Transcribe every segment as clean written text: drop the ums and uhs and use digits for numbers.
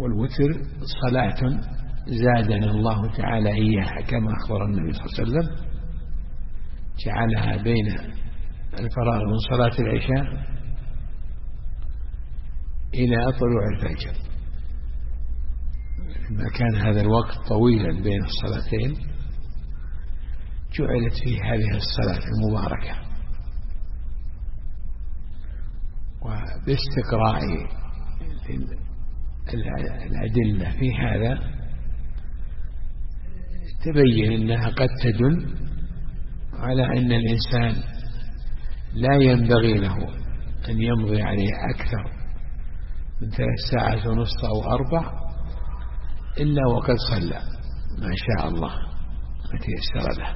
والوتر صلاة زادنا الله تعالى إياها كما أخبر النبي صلى الله عليه وسلم، جعلها بين الفراغ من صلاة العشاء إلى طلوع الفجر. لما كان هذا الوقت طويلا بين الصلاتين جعلت فيه هذه الصلاة المباركة. وباستقراء الأدلة في هذا تبين أنها قد تدل على أن الإنسان لا ينبغي له أن يمضي عليه أكثر من 3 ساعات ونصف أو 4 إلا وقد صلى ما شاء الله ما تيسر له.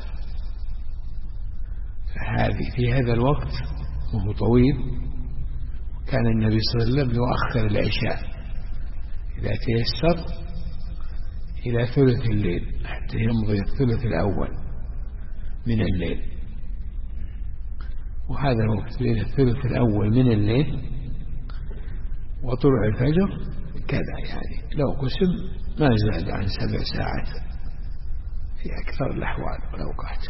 فهذه في هذا الوقت وهو طويل كان النبي صلى الله عليه وسلم يؤخر العشاء إذا تيسر إلى ثلث الليل حتى يمضي الثلث الأول من الليل. وهذا الوقت بين الثلث الأول من الليل وطلوع الفجر كذا، يعني لو قسم ما زاد عن 7 ساعات في أكثر الأحوال والأوقات.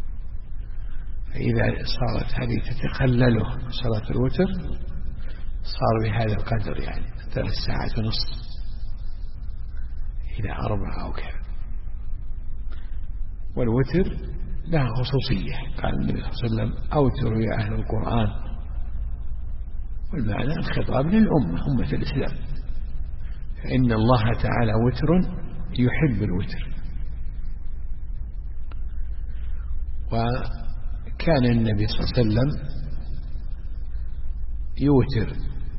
فإذا صارت هذه تتخلله صلاة الوتر صار بهذا القدر، يعني 3 ساعات ونصف إلى 4 أو كذا. والوتر لها خصوصية، قال النبي صلى الله عليه وسلم أوتروا يا أهل القرآن، والمعنى الخطاب للأمة أمة الإسلام، فإن الله تعالى وتر يحب الوتر. وكان النبي صلى الله عليه وسلم يوتر،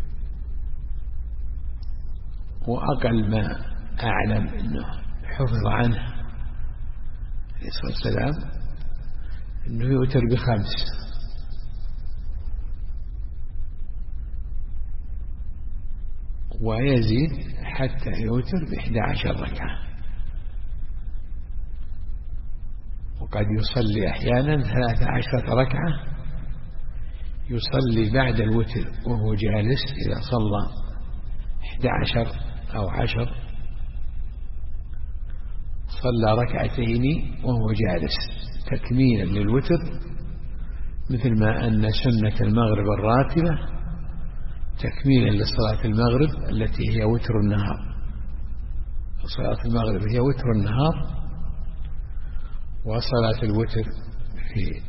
وأقل ما أعلم أنه حفظ عنه عليه الصلاة والسلام أنه يوتر ب5، ويزيد حتى يوتر ب11 ركعة، وقد يصلي أحيانا 13 ركعة، يصلي بعد الوتر وهو جالس إذا صلى 11 أو 10 صلى 2 ركعتين وهو جالس تكميلا للوتر، مثل ما أن سنة المغرب الراتبة تكميلا لصلاة المغرب التي هي وتر النهار. صلاة المغرب هي وتر النهار، وصلاة الوتر في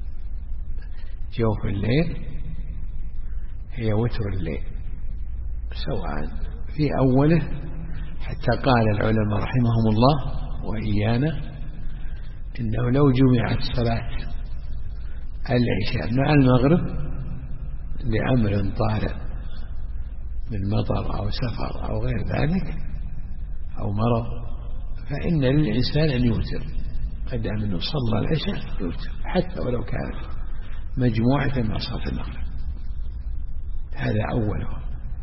جوف الليل هي وتر الليل، سواء في أوله، حتى قال العلماء رحمهم الله وإيانا إنه لو جمعت صلاة العشاء مع المغرب لأمر طارئ من مطر أو سفر أو غير ذلك أو مرض، فإن للإنسان أن يوتر، قد أنه صلى العشاء يوتر حتى ولو كانت مجموعة مع صلاة المغرب. هذا أوله،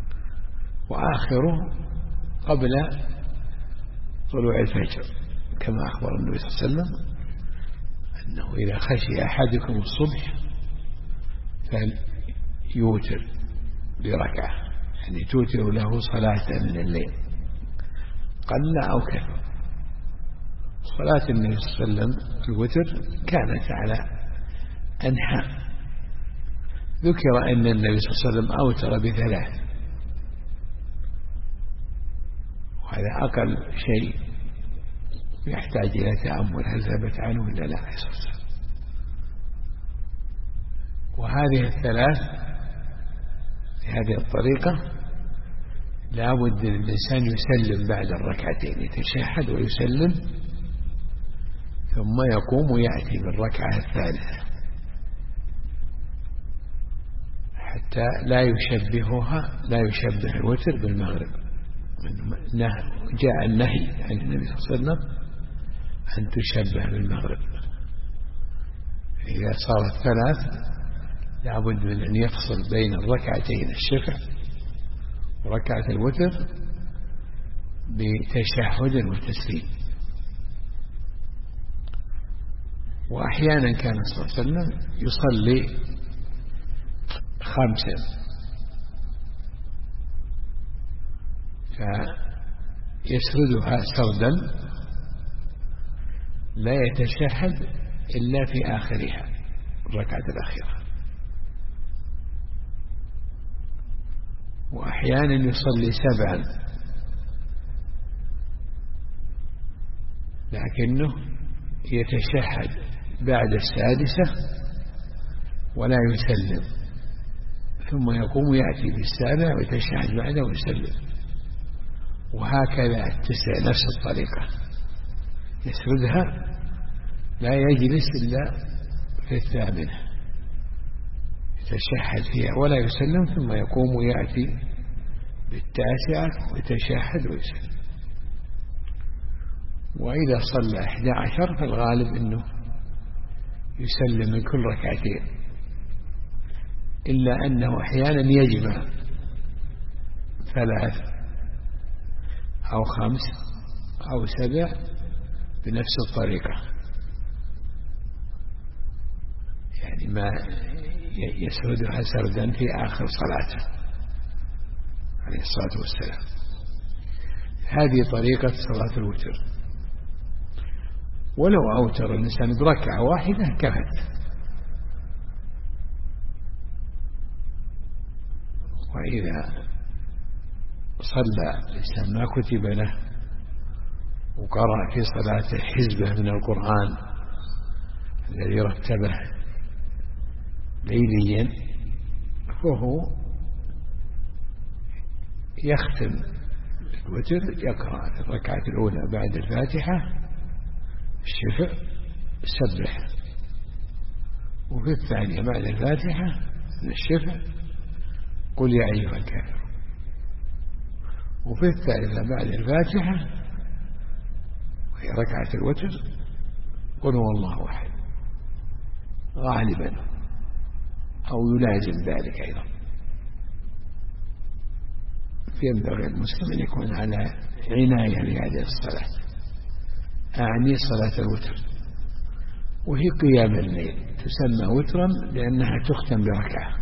وآخره قبل طلوع الفجر، كما أخبر النبي صلى الله عليه وسلم أنه إذا خشي أحدكم الصبح فليوتر بركعة، يعني توتر له صلاة من الليل قل أو كثر. صلاة النبي صلى الله عليه وسلم الوتر كانت على أنحاء، ذكر أن النبي صلى الله عليه وسلم أوتر ب3، وهذا أقل شيء يحتاج إلى تأمل هل ثبت عنه ولا لا. وهذه ال3 بهذه الطريقة لا بد للإنسان يسلم بعد الركعتين، يتشهد ويسلم ثم يقوم ويأتي بالركعة الثالثة حتى لا يشبه الوتر بالمغرب. جاء النهي عن النبي صلى الله عليه وسلم أن تشبه بالمغرب. إذا صارت 3 لا بد من أن يفصل بين الركعتين الشفع وركعة الوتر بتشهد وتسليم. وأحيانا كان صلى الله عليه وسلم يصلي 5، يسردها سردا لا يتشهد إلا في آخرها الركعة الأخيرة. وأحيانا يصلي 7 لكنه يتشهد بعد 6 ولا يسلم، ثم يقوم يأتي بالسابع ويتشهد بعده ويسلم، وهكذا 9 نفس الطريقة يسردها لا يجلس إلا في 8 يتشهد فيها ولا يسلم، ثم يقوم ويأتي بال9 ويتشهد ويسلم. وإذا صلى 11 فالغالب أنه يسلم من كل ركعتين، إلا أنه أحيانا يجمع 3 أو 5 أو 7 بنفس الطريقة، يعني ما يسردها سردا في آخر صلاته عليه الصلاة والسلام. هذه طريقة صلاة الوتر. ولو أوتر الإنسان بركعة واحدة كفت. وإذا صلى الإنسان ما كتب له وقرأ في صلاته حزبه من القرآن الذي رتبه ليليا، فهو يختم الوتر يقرأ في الركعة الأولى بعد الفاتحة الشفع سبح، وفي الثانية بعد الفاتحة الشفع قل يا أيها الكافرون، وفي الثالثة بعد الفاتحة وهي ركعة الوتر قل هو الله أحد غالبا أو يلازم ذلك أيضا. ينبغي المسلم أن يكون على عناية لهذه الصلاة، أعني صلاة الوتر، وهي قيام الليل تسمى وترا لأنها تختم بركعة.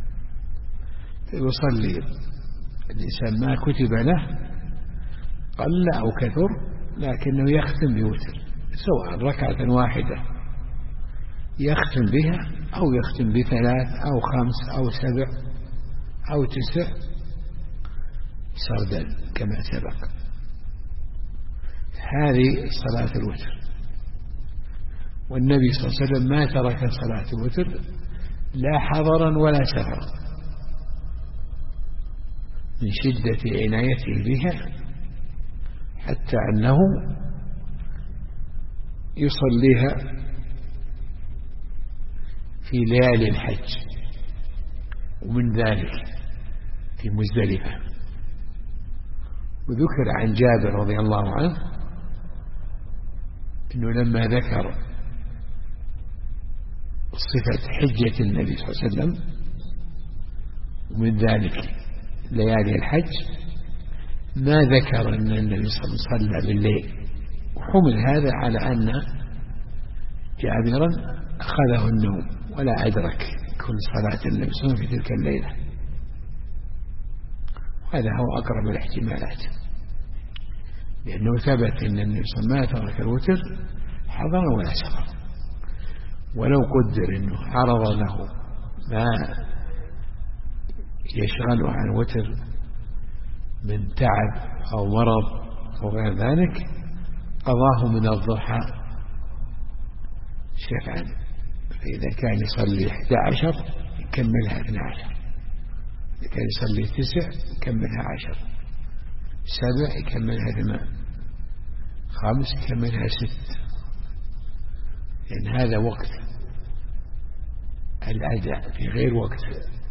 فيصلي الإنسان ما كتب له قل أو كثر لكنه يختم بوتر، سواء ركعة واحدة يختم بها أو يختم ب3 أو 5 أو 7 أو 9 سردا كما سبق. هذه صلاة الوتر. والنبي صلى الله عليه وسلم ما ترك صلاة الوتر لا حضرا ولا سفرا من شدة عنايته بها، حتى أنه يصليها في ليالي الحج، ومن ذلك في مزدلفة. وذكر عن جابر رضي الله عنه أنه لما ذكر صفة حجة النبي صلى الله عليه وسلم ومن ذلك ليالي الحج ما ذكر أن النبي صلى الله عليه وسلم صلى بالليل، وحمل هذا على أن جابرا أخذه النوم ولا أدرك كل صلاة النبي صلى الله عليه وسلم في تلك الليلة. هذا هو أقرب الاحتمالات، لأنه ثبت أن النبي صلى الله عليه وسلم ما ترك الوتر حضر ولا سفر. ولو قدر أنه عرض له ما يشغله عن الوتر من تعب أو مرض أو غير ذلك قضاه من الضحى شفعا. فإذا كان يصلي 11 يكملها 12، إذا كان يصلي 9 يكملها 10، 7 يكملها 8، 5 يكملها 6، لأن هذا وقت الأداء في غير وقت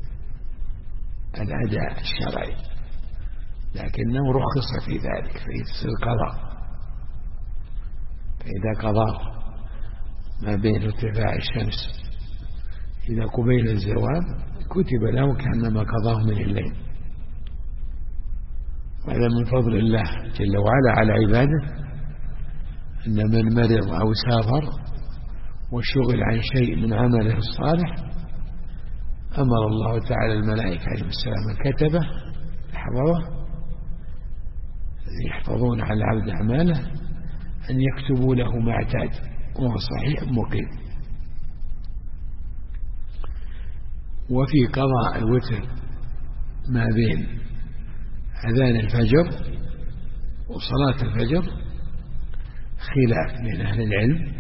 الأداء الشرعي، لكنه رخص في ذلك فيصير قضاء. فإذا قضاه ما بين ارتفاع الشمس إلى قبيل الزوال كتب له كأنما قضاه من الليل. وهذا من فضل الله جل وعلا على عباده، أن من مرض أو سافر وشغل عن شيء من عمله الصالح أمر الله تعالى الملائكة عليهم السلام كتبه حفظه يحفظون على العبد أعماله أن يكتبوا له ما اعتاد، وهو صحيح مقيم. وفي قضاء الوتر ما بين أذان الفجر وصلاة الفجر خلاف بين أهل العلم،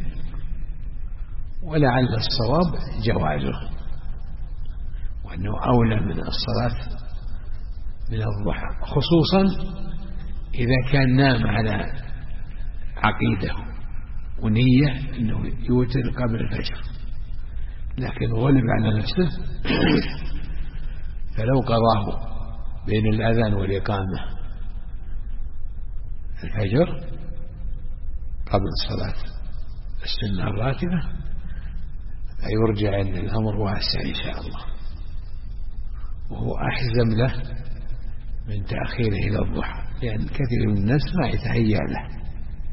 ولعل الصواب جوازه، وأنه أولى من الصلاة من الضحى، خصوصا إذا كان نام على عقيدة ونية أنه يوتر قبل الفجر، لكن غلب على نفسه فلو قضاه بين الأذان والإقامة الفجر قبل صلاة السنة الراتبة فيرجع أن الأمر واسع إن شاء الله، وهو أحزم له من تأخيره إلى الضحى، لأن كثير من الناس ما يتهيأ له.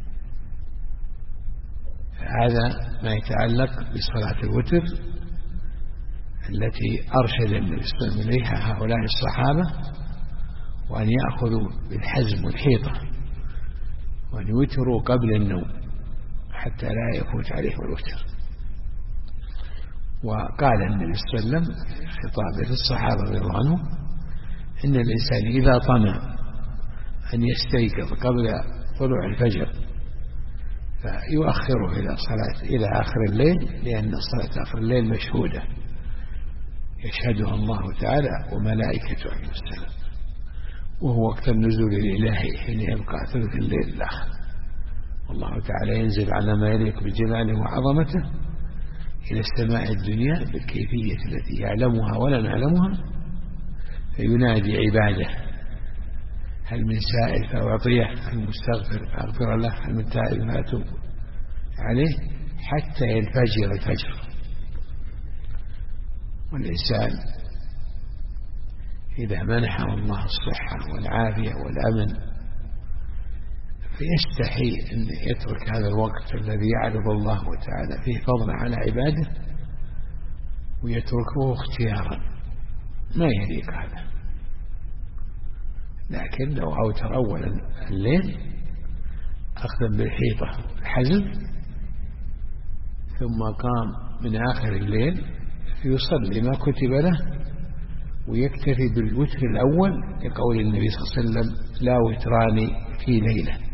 هذا ما يتعلق بصلاة الوتر التي أرشد النبي صلى الله عليه وسلم إليها هؤلاء الصحابة، وأن يأخذوا بالحزم والحيطة وأن يوتروا قبل النوم حتى لا يفوت عليهم الوتر. وقال النبي صلى الله عليه وسلم خطابه للصحابة رضي الله عنهم إن الإنسان إذا طمع أن يستيقظ قبل طلوع الفجر فيؤخره إلى آخر الليل، لأن صلاة آخر الليل مشهودة يشهدها الله تعالى وملائكته عليه السلام، وهو وقت النزول الإلهي حين يبقى ثلث الليل الآخر، والله تعالى ينزل على ما يليق بجلاله وعظمته إلى السماء الدنيا بالكيفية التي يعلمها ولا نعلمها، فينادي عباده هل من سائل فأعطيه، هل مستغفر فأغفر له، هل من تائب فأتوب عليه، حتى ينفجر الفجر. والإنسان إذا منحه الله الصحة والعافية والأمن فيستحي أن يترك هذا الوقت الذي يعرض الله تعالى فيه فضل على عباده ويتركه اختيارا، ما يليق هذا. لكن لو أوتر أول الليل أخذا بالحيطة الحزم ثم قام من آخر الليل فيصلي ما كتب له ويكتفي بالوتر الأول، لقول النبي صلى الله عليه وسلم لا وتران في ليلة،